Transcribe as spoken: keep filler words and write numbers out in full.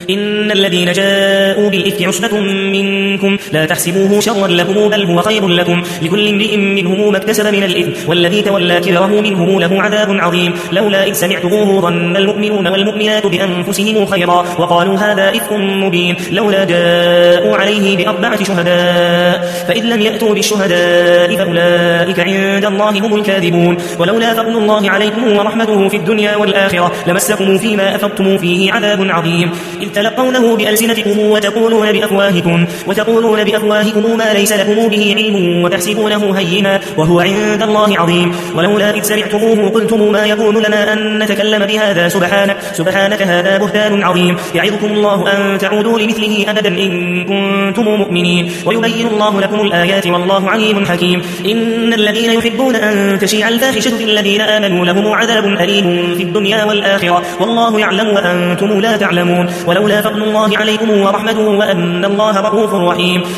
إن الذين جاءوا بالإفك عصبة منكم لا تحسبوه شرا لكم بل هو خير لكم لكل امرئ منهم ما اكتسب من الإثم والذي تولى كبره منهم له عذاب عظيم لولا إذ سمعتموه ظن المؤمنون والمؤمنات بأنفسهم خيرا وقالوا هذا إفك مبين لولا جاءوا عليه بأربعة شهداء فإذ لم يأتوا بالشهداء فأولئك عند الله هم الكاذبون ولولا فضل الله عليكم ورحمته في الدنيا والآخرة لمسكم فيما أفضتم فيه عذاب عظيم إذ تلقونه بألسنتكم وتقولون بأفواهكم وتقولون بأفواهكم ما ليس لكم به علم وتحسبونه هينا وهو عند الله عظيم ولولا إذ سمعتموه قلتم ما يكون لنا أن نتكلم بهذا سبحانك سبحانك هذا بهتان عظيم يعظكم الله أن تعودوا لمثله أبدا إن كنتم مؤمنين ويبين الله لكم الآيات والله عليم حكيم إن الذين يحبون أن تشيع الفاحشة في الذين آمنوا لهم عذاب أليم في الدنيا والآخرة والله يعلم وأنتم لا تعلمون ولولا فضل الله عليكم ورحمته وأن الله رؤوف رحيم